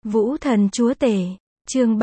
Vũ thần chúa tể, chương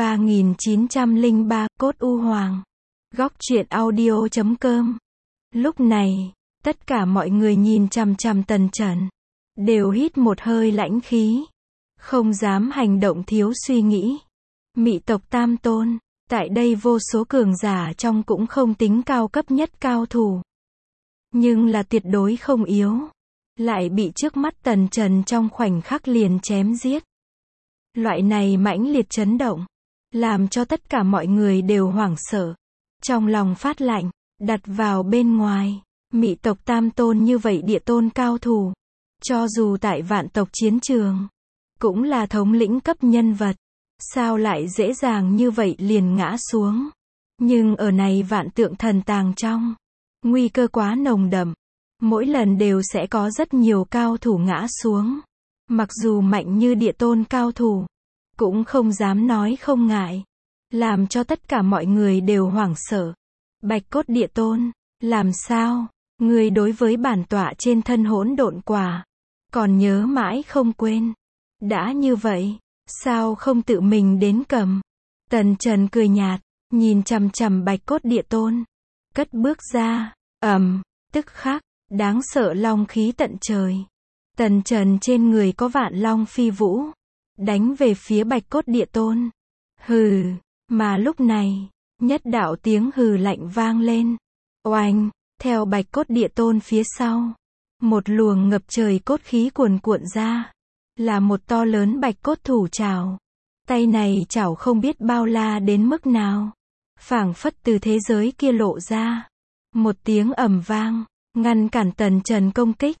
3903, cốt u hoàng. Góc truyện audio.com. Lúc này, tất cả mọi người nhìn chằm chằm Tần Trần, đều hít một hơi lãnh khí, không dám hành động thiếu suy nghĩ. Mị tộc Tam Tôn, tại đây vô số cường giả trong cũng không tính cao cấp nhất cao thủ, nhưng là tuyệt đối không yếu, lại bị trước mắt Tần Trần trong khoảnh khắc liền chém giết. Loại này mãnh liệt chấn động, làm cho tất cả mọi người đều hoảng sợ, trong lòng phát lạnh. Đặt vào bên ngoài, Mị tộc Tam Tôn như vậy địa tôn cao thủ, cho dù tại vạn tộc chiến trường, cũng là thống lĩnh cấp nhân vật, sao lại dễ dàng như vậy liền ngã xuống. Nhưng ở này vạn tượng thần tàng trong, nguy cơ quá nồng đậm, mỗi lần đều sẽ có rất nhiều cao thủ ngã xuống. Mặc dù mạnh như địa tôn cao thủ, cũng không dám nói không ngại, làm cho tất cả mọi người đều hoảng sợ. Bạch cốt địa tôn, làm sao? Người đối với bản tọa trên thân hỗn độn quả, còn nhớ mãi không quên. Đã như vậy, sao không tự mình đến cầm? Tần Trần cười nhạt, nhìn chằm chằm bạch cốt địa tôn, cất bước ra, tức khắc, đáng sợ long khí tận trời. Tần Trần trên người có vạn long phi vũ, đánh về phía bạch cốt địa tôn. Hừ, mà lúc này, nhất đạo tiếng hừ lạnh vang lên. Oanh, theo bạch cốt địa tôn phía sau, một luồng ngập trời cốt khí cuồn cuộn ra, là một to lớn bạch cốt thủ trảo. Tay này chảo không biết bao la đến mức nào, phảng phất từ thế giới kia lộ ra. Một tiếng ầm vang, ngăn cản Tần Trần công kích.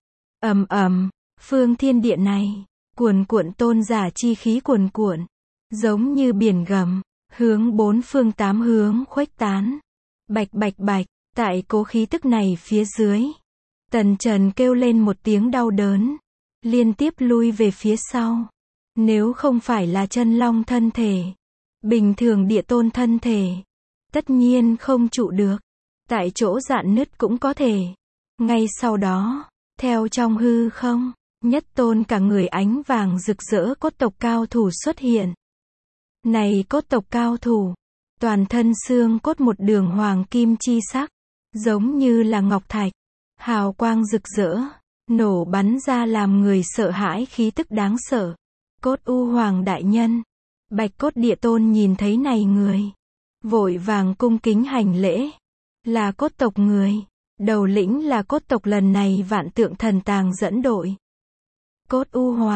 Phương thiên địa này, cuồn cuộn tôn giả chi khí cuồn cuộn, giống như biển gầm, hướng bốn phương tám hướng khuếch tán. Bạch bạch bạch, tại cố khí tức này phía dưới, Tần Trần kêu lên một tiếng đau đớn, liên tiếp lui về phía sau. Nếu không phải là chân long thân thể, bình thường địa tôn thân thể, tất nhiên không trụ được, tại chỗ rạn nứt cũng có thể. Ngay sau đó, theo trong hư không, nhất tôn cả người ánh vàng rực rỡ cốt tộc cao thủ xuất hiện. Này cốt tộc cao thủ, toàn thân xương cốt một đường hoàng kim chi sắc, giống như là ngọc thạch, hào quang rực rỡ, nổ bắn ra làm người sợ hãi khí tức đáng sợ. Cốt u hoàng đại nhân, bạch cốt địa tôn nhìn thấy này người, vội vàng cung kính hành lễ. Là cốt tộc người, đầu lĩnh là cốt tộc lần này vạn tượng thần tàng dẫn đội. Cốt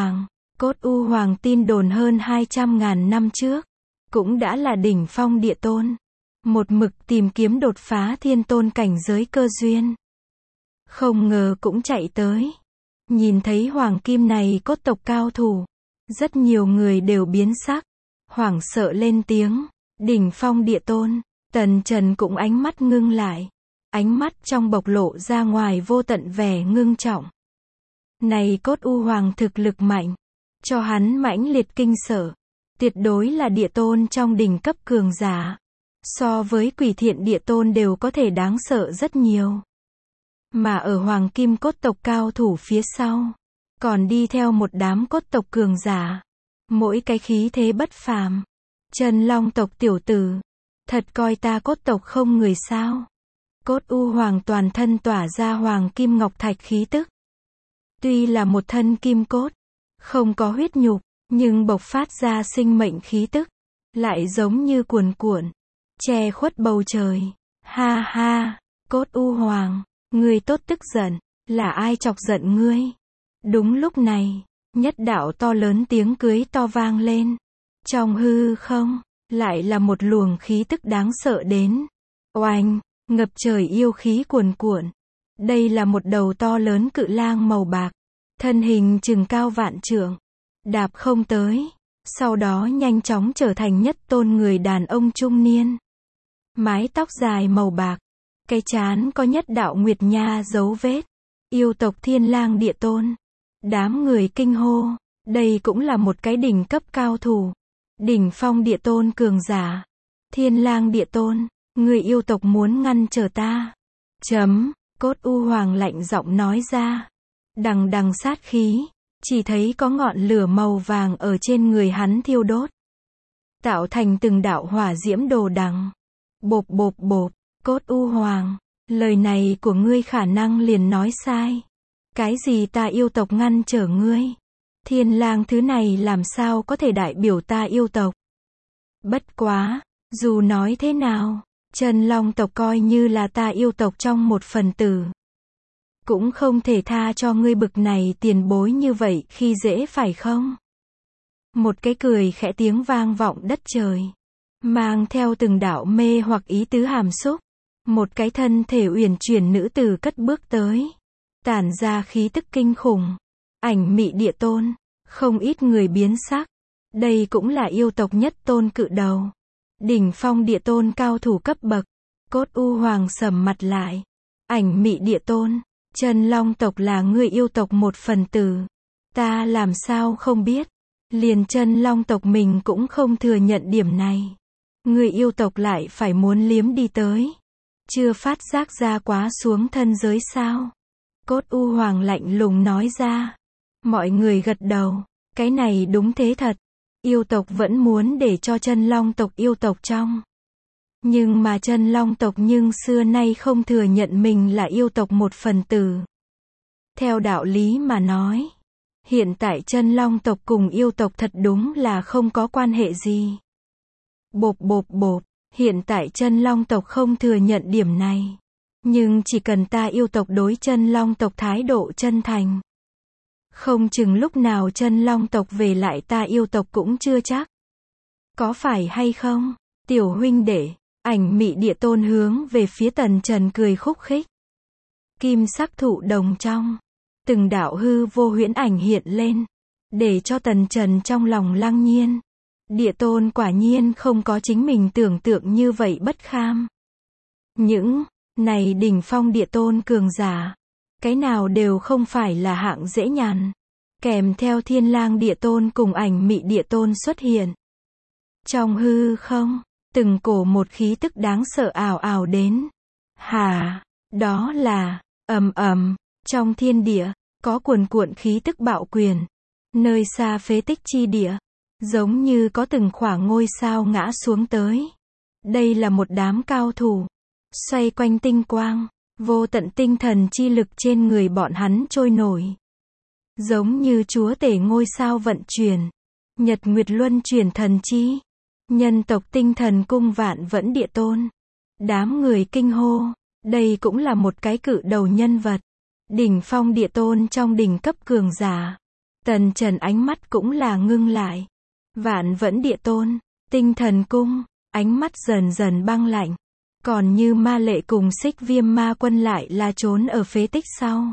u hoàng tin đồn hơn 200.000 năm trước, cũng đã là đỉnh phong địa tôn, một mực tìm kiếm đột phá thiên tôn cảnh giới cơ duyên. Không ngờ cũng chạy tới, nhìn thấy hoàng kim này cốt tộc cao thủ, rất nhiều người đều biến sắc, hoảng sợ lên tiếng. Đỉnh phong địa tôn. Tần Trần cũng ánh mắt ngưng lại, ánh mắt trong bộc lộ ra ngoài vô tận vẻ ngưng trọng. Này cốt u hoàng thực lực mạnh, cho hắn mãnh liệt kinh sợ, tuyệt đối là địa tôn trong đỉnh cấp cường giả, so với quỷ thiện địa tôn đều có thể đáng sợ rất nhiều. Mà ở hoàng kim cốt tộc cao thủ phía sau, còn đi theo một đám cốt tộc cường giả, mỗi cái khí thế bất phàm. Chân long tộc tiểu tử, thật coi ta cốt tộc không người sao? Cốt u hoàng toàn thân tỏa ra hoàng kim ngọc thạch khí tức. Tuy là một thân kim cốt, không có huyết nhục, nhưng bộc phát ra sinh mệnh khí tức, lại giống như cuồn cuộn, che khuất bầu trời. Ha ha, cốt u hoàng, ngươi tốt tức giận, là ai chọc giận ngươi? Đúng lúc này, nhất đạo to lớn tiếng cưới to vang lên. Trong hư không, lại là một luồng khí tức đáng sợ đến. Oanh, ngập trời yêu khí cuồn cuộn. Đây là một đầu to lớn cự lang màu bạc, thân hình chừng cao vạn trượng, đạp không tới, sau đó nhanh chóng trở thành nhất tôn người đàn ông trung niên. Mái tóc dài màu bạc, cái trán có nhất đạo nguyệt nha dấu vết. Yêu tộc Thiên Lang địa tôn. Đám người kinh hô, đây cũng là một cái đỉnh cấp cao thủ. Đỉnh phong địa tôn cường giả. Thiên Lang địa tôn, người yêu tộc muốn ngăn trở ta. Cốt u hoàng lạnh giọng nói ra. Đằng đằng sát khí, chỉ thấy có ngọn lửa màu vàng ở trên người hắn thiêu đốt, tạo thành từng đạo hỏa diễm đồ đằng. Bộp bộp bộp, Cốt U Hoàng, lời này của ngươi khả năng liền nói sai. Cái gì ta yêu tộc ngăn trở ngươi? Thiên lang thứ này làm sao có thể đại biểu ta yêu tộc? Bất quá, dù nói thế nào, Chân Long tộc coi như là ta yêu tộc trong một phần tử. Cũng không thể tha cho ngươi bực này tiền bối như vậy khi dễ phải không? Một cái cười khẽ tiếng vang vọng đất trời, mang theo từng đạo mê hoặc ý tứ hàm xúc. Một cái thân thể uyển chuyển nữ tử cất bước tới, tản ra khí tức kinh khủng. Ảnh Mị Địa Tôn, không ít người biến sắc. Đây cũng là yêu tộc nhất tôn cự đầu, đỉnh phong địa tôn cao thủ cấp bậc. Cốt U Hoàng sầm mặt lại. Ảnh Mị Địa Tôn, Chân Long tộc là người yêu tộc một phần tử. Ta làm sao không biết? Liền Chân Long tộc mình cũng không thừa nhận điểm này. Người yêu tộc lại phải muốn liếm đi tới. Chưa phát giác ra quá xuống thân giới sao? Cốt U Hoàng lạnh lùng nói ra. Mọi người gật đầu. Cái này đúng thế thật. Yêu tộc vẫn muốn để cho Chân Long tộc yêu tộc trong. Nhưng mà Chân Long tộc nhưng xưa nay không thừa nhận mình là yêu tộc một phần tử. Theo đạo lý mà nói, hiện tại Chân Long tộc cùng yêu tộc thật đúng là không có quan hệ gì. Bộp bộp bộp, hiện tại Chân Long tộc không thừa nhận điểm này. Nhưng chỉ cần ta yêu tộc đối Chân Long tộc thái độ chân thành, không chừng lúc nào Chân Long tộc về lại ta yêu tộc cũng chưa chắc. Có phải hay không, tiểu huynh đệ? Ảnh Mị Địa Tôn hướng về phía Tần Trần cười khúc khích. Kim sắc thụ đồng trong, từng đạo hư vô huyễn ảnh hiện lên, để cho Tần Trần trong lòng lăng nhiên. Địa Tôn quả nhiên không có chính mình tưởng tượng như vậy bất kham. Những này đỉnh phong Địa Tôn cường giả, cái nào đều không phải là hạng dễ nhàn. Kèm theo Thiên Lang Địa Tôn cùng Ảnh Mị Địa Tôn xuất hiện. Trong hư không, từng cổ một khí tức đáng sợ ào ào đến. Hà, đó là, ầm ầm, trong thiên địa, có cuồn cuộn khí tức bạo quyền. Nơi xa phế tích chi địa, giống như có từng khoảng ngôi sao ngã xuống tới. Đây là một đám cao thủ, xoay quanh tinh quang, vô tận tinh thần chi lực trên người bọn hắn trôi nổi. Giống như chúa tể ngôi sao vận chuyển, nhật nguyệt luân chuyển thần chi. Nhân tộc Tinh Thần Cung Vạn Vẫn Địa Tôn. Đám người kinh hô, đây cũng là một cái cự đầu nhân vật. Đỉnh phong Địa Tôn trong đỉnh cấp cường giả. Tần Trần ánh mắt cũng là ngưng lại. Vạn Vẫn Địa Tôn, Tinh Thần Cung, ánh mắt dần dần băng lạnh. Còn như Ma Lệ cùng Xích Viêm Ma Quân lại là trốn ở phế tích sau.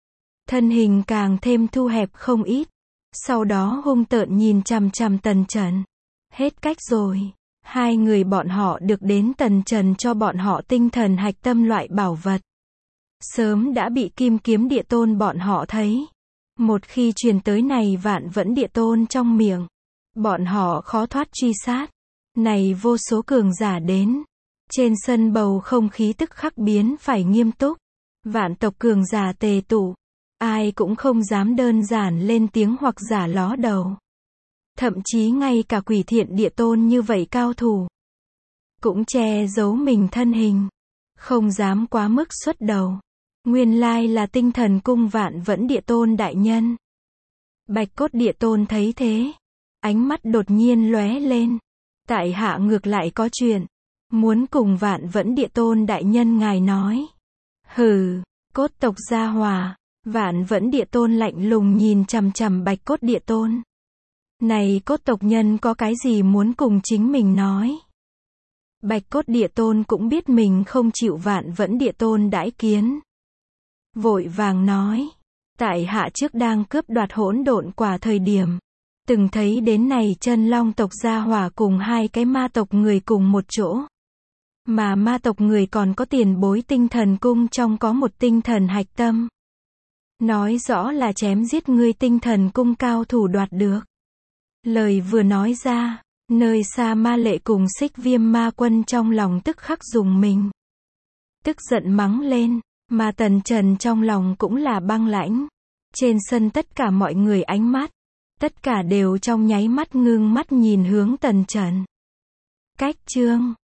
Thân hình càng thêm thu hẹp không ít. Sau đó hung tợn nhìn chằm chằm Tần Trần. Hết cách rồi. Hai người bọn họ được đến Tần Trần cho bọn họ tinh thần hạch tâm loại bảo vật. Sớm đã bị Kim Kiếm Địa Tôn bọn họ thấy. Một khi truyền tới này Vạn Vẫn Địa Tôn trong miệng, bọn họ khó thoát truy sát. Này vô số cường giả đến. Trên sân bầu không khí tức khắc biến phải nghiêm túc. Vạn tộc cường giả tề tụ. Ai cũng không dám đơn giản lên tiếng hoặc giả ló đầu. Thậm chí ngay cả Quỷ Thiện Địa Tôn như vậy cao thủ, cũng che giấu mình thân hình, không dám quá mức xuất đầu. Nguyên lai là Tinh Thần Cung Vạn Vẫn Địa Tôn đại nhân. Bạch Cốt Địa Tôn thấy thế, ánh mắt đột nhiên lóe lên. Tại hạ ngược lại có chuyện, muốn cùng Vạn Vẫn Địa Tôn đại nhân ngài nói. Hừ, cốt tộc gia hòa. Vạn Vẫn Địa Tôn lạnh lùng nhìn chằm chằm Bạch Cốt Địa Tôn. Này cốt tộc nhân có cái gì muốn cùng chính mình nói? Bạch Cốt Địa Tôn cũng biết mình không chịu Vạn Vẫn Địa Tôn đãi kiến. Vội vàng nói, tại hạ trước đang cướp đoạt hỗn độn quả thời điểm, từng thấy đến này Chân Long tộc gia hỏa cùng hai cái ma tộc người cùng một chỗ. Mà ma tộc người còn có tiền bối Tinh Thần Cung trong có một tinh thần hạch tâm. Nói rõ là chém giết ngươi Tinh Thần Cung cao thủ đoạt được. Lời vừa nói ra, nơi xa Ma Lệ cùng Xích Viêm Ma Quân trong lòng tức khắc dùng mình. Tức giận mắng lên, mà Tần Trần trong lòng cũng là băng lãnh. Trên sân tất cả mọi người ánh mắt, tất cả đều trong nháy mắt ngưng mắt nhìn hướng Tần Chẩn. Cách chương